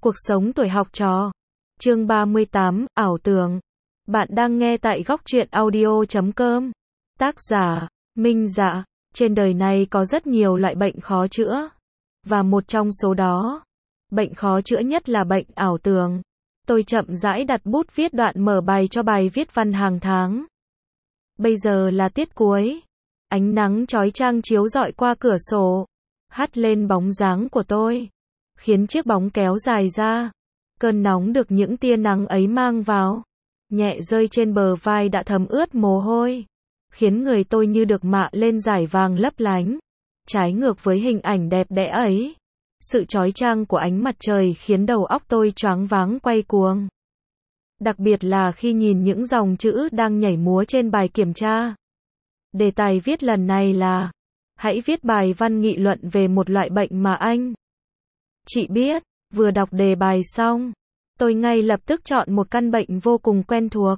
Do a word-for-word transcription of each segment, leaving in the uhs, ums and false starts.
Cuộc sống tuổi học trò. Chương ba mươi tám, ảo tưởng. Bạn đang nghe tại góc truyện audio chấm com. Tác giả, Minh Dạ. Trên đời này có rất nhiều loại bệnh khó chữa. Và một trong số đó, bệnh khó chữa nhất là bệnh ảo tưởng. Tôi chậm rãi đặt bút viết đoạn mở bài cho bài viết văn hàng tháng. Bây giờ là tiết cuối. Ánh nắng chói chang chiếu rọi qua cửa sổ, hắt lên bóng dáng của tôi, khiến chiếc bóng kéo dài ra. Cơn nóng được những tia nắng ấy mang vào, nhẹ rơi trên bờ vai đã thấm ướt mồ hôi, khiến người tôi như được mạ lên dải vàng lấp lánh. Trái ngược với hình ảnh đẹp đẽ ấy, sự chói chang của ánh mặt trời khiến đầu óc tôi choáng váng quay cuồng. Đặc biệt là khi nhìn những dòng chữ đang nhảy múa trên bài kiểm tra. Đề tài viết lần này là: hãy viết bài văn nghị luận về một loại bệnh mà anh chị biết. Vừa đọc đề bài xong, tôi ngay lập tức chọn một căn bệnh vô cùng quen thuộc.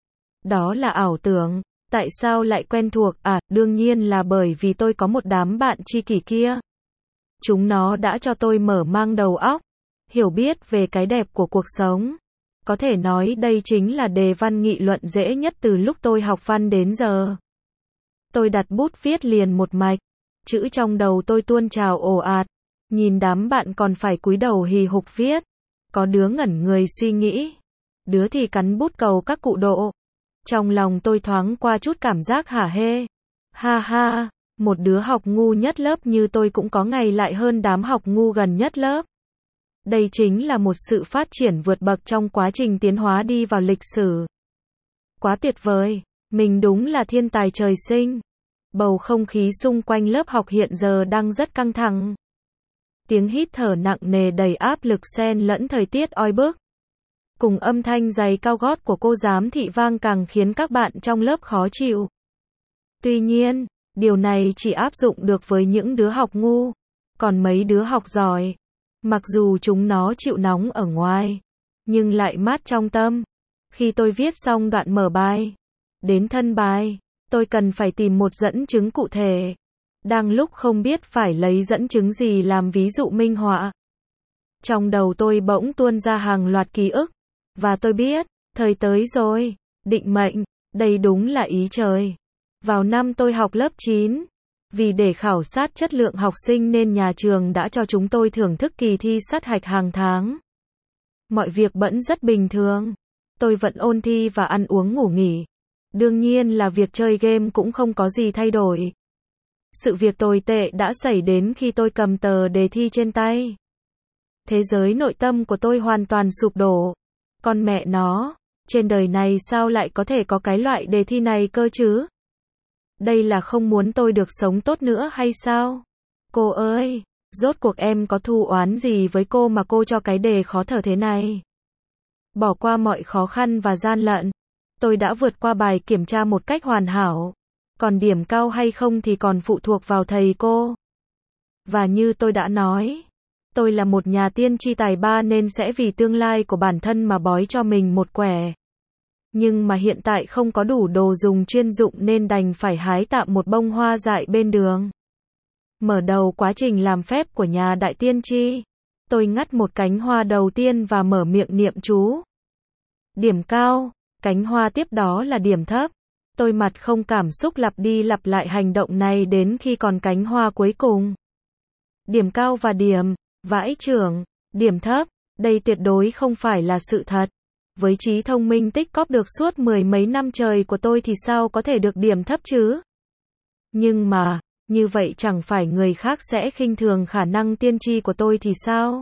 Đó là ảo tưởng. Tại sao lại quen thuộc? À, đương nhiên là bởi vì tôi có một đám bạn tri kỷ kia. Chúng nó đã cho tôi mở mang đầu óc, hiểu biết về cái đẹp của cuộc sống. Có thể nói đây chính là đề văn nghị luận dễ nhất từ lúc tôi học văn đến giờ. Tôi đặt bút viết liền một mạch, chữ trong đầu tôi tuôn trào ồ ạt, nhìn đám bạn còn phải cúi đầu hì hục viết. Có đứa ngẩn người suy nghĩ, đứa thì cắn bút cầu các cụ độ. Trong lòng tôi thoáng qua chút cảm giác hả hê. Ha ha, một đứa học ngu nhất lớp như tôi cũng có ngày lại hơn đám học ngu gần nhất lớp. Đây chính là một sự phát triển vượt bậc trong quá trình tiến hóa đi vào lịch sử. Quá tuyệt vời, mình đúng là thiên tài trời sinh. Bầu không khí xung quanh lớp học hiện giờ đang rất căng thẳng. Tiếng hít thở nặng nề đầy áp lực xen lẫn thời tiết oi bức, cùng âm thanh giày cao gót của cô giám thị vang càng khiến các bạn trong lớp khó chịu. Tuy nhiên, điều này chỉ áp dụng được với những đứa học ngu. Còn mấy đứa học giỏi, mặc dù chúng nó chịu nóng ở ngoài, nhưng lại mát trong tâm. Khi tôi viết xong đoạn mở bài, đến thân bài, tôi cần phải tìm một dẫn chứng cụ thể. Đang lúc không biết phải lấy dẫn chứng gì làm ví dụ minh họa, trong đầu tôi bỗng tuôn ra hàng loạt ký ức. Và tôi biết, thời tới rồi. Định mệnh, đây đúng là ý trời. Vào năm tôi học lớp chín, vì để khảo sát chất lượng học sinh nên nhà trường đã cho chúng tôi thưởng thức kỳ thi sát hạch hàng tháng. Mọi việc vẫn rất bình thường. Tôi vẫn ôn thi và ăn uống ngủ nghỉ. Đương nhiên là việc chơi game cũng không có gì thay đổi. Sự việc tồi tệ đã xảy đến khi tôi cầm tờ đề thi trên tay. Thế giới nội tâm của tôi hoàn toàn sụp đổ. Con mẹ nó, trên đời này sao lại có thể có cái loại đề thi này cơ chứ? Đây là không muốn tôi được sống tốt nữa hay sao? Cô ơi, rốt cuộc em có thù oán gì với cô mà cô cho cái đề khó thở thế này? Bỏ qua mọi khó khăn và gian lận, tôi đã vượt qua bài kiểm tra một cách hoàn hảo. Còn điểm cao hay không thì còn phụ thuộc vào thầy cô. Và như tôi đã nói, tôi là một nhà tiên tri tài ba nên sẽ vì tương lai của bản thân mà bói cho mình một quẻ. Nhưng mà hiện tại không có đủ đồ dùng chuyên dụng nên đành phải hái tạm một bông hoa dại bên đường. Mở đầu quá trình làm phép của nhà đại tiên tri, tôi ngắt một cánh hoa đầu tiên và mở miệng niệm chú. Điểm cao, cánh hoa tiếp đó là điểm thấp. Tôi mặt không cảm xúc lặp đi lặp lại hành động này đến khi còn cánh hoa cuối cùng. Điểm cao và điểm, vãi chưởng, điểm thấp, đây tuyệt đối không phải là sự thật. Với trí thông minh tích cóp được suốt mười mấy năm trời của tôi thì sao có thể được điểm thấp chứ? Nhưng mà, như vậy chẳng phải người khác sẽ khinh thường khả năng tiên tri của tôi thì sao?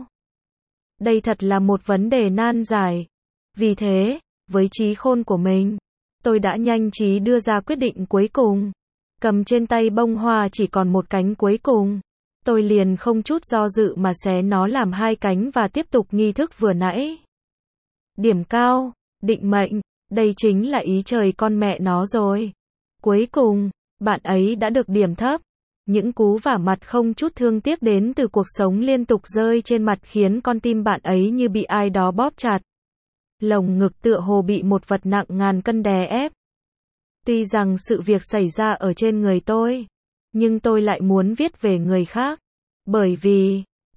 Đây thật là một vấn đề nan giải. Vì thế, với trí khôn của mình, tôi đã nhanh trí đưa ra quyết định cuối cùng. Cầm trên tay bông hoa chỉ còn một cánh cuối cùng, tôi liền không chút do dự mà xé nó làm hai cánh và tiếp tục nghi thức vừa nãy. Điểm cao, định mệnh, đây chính là ý trời con mẹ nó rồi. Cuối cùng, bạn ấy đã được điểm thấp. Những cú vả mặt không chút thương tiếc đến từ cuộc sống liên tục rơi trên mặt khiến con tim bạn ấy như bị ai đó bóp chặt. Lồng ngực tựa hồ bị một vật nặng ngàn cân đè ép. Tuy rằng sự việc xảy ra ở trên người tôi, nhưng tôi lại muốn viết về người khác. Bởi vì,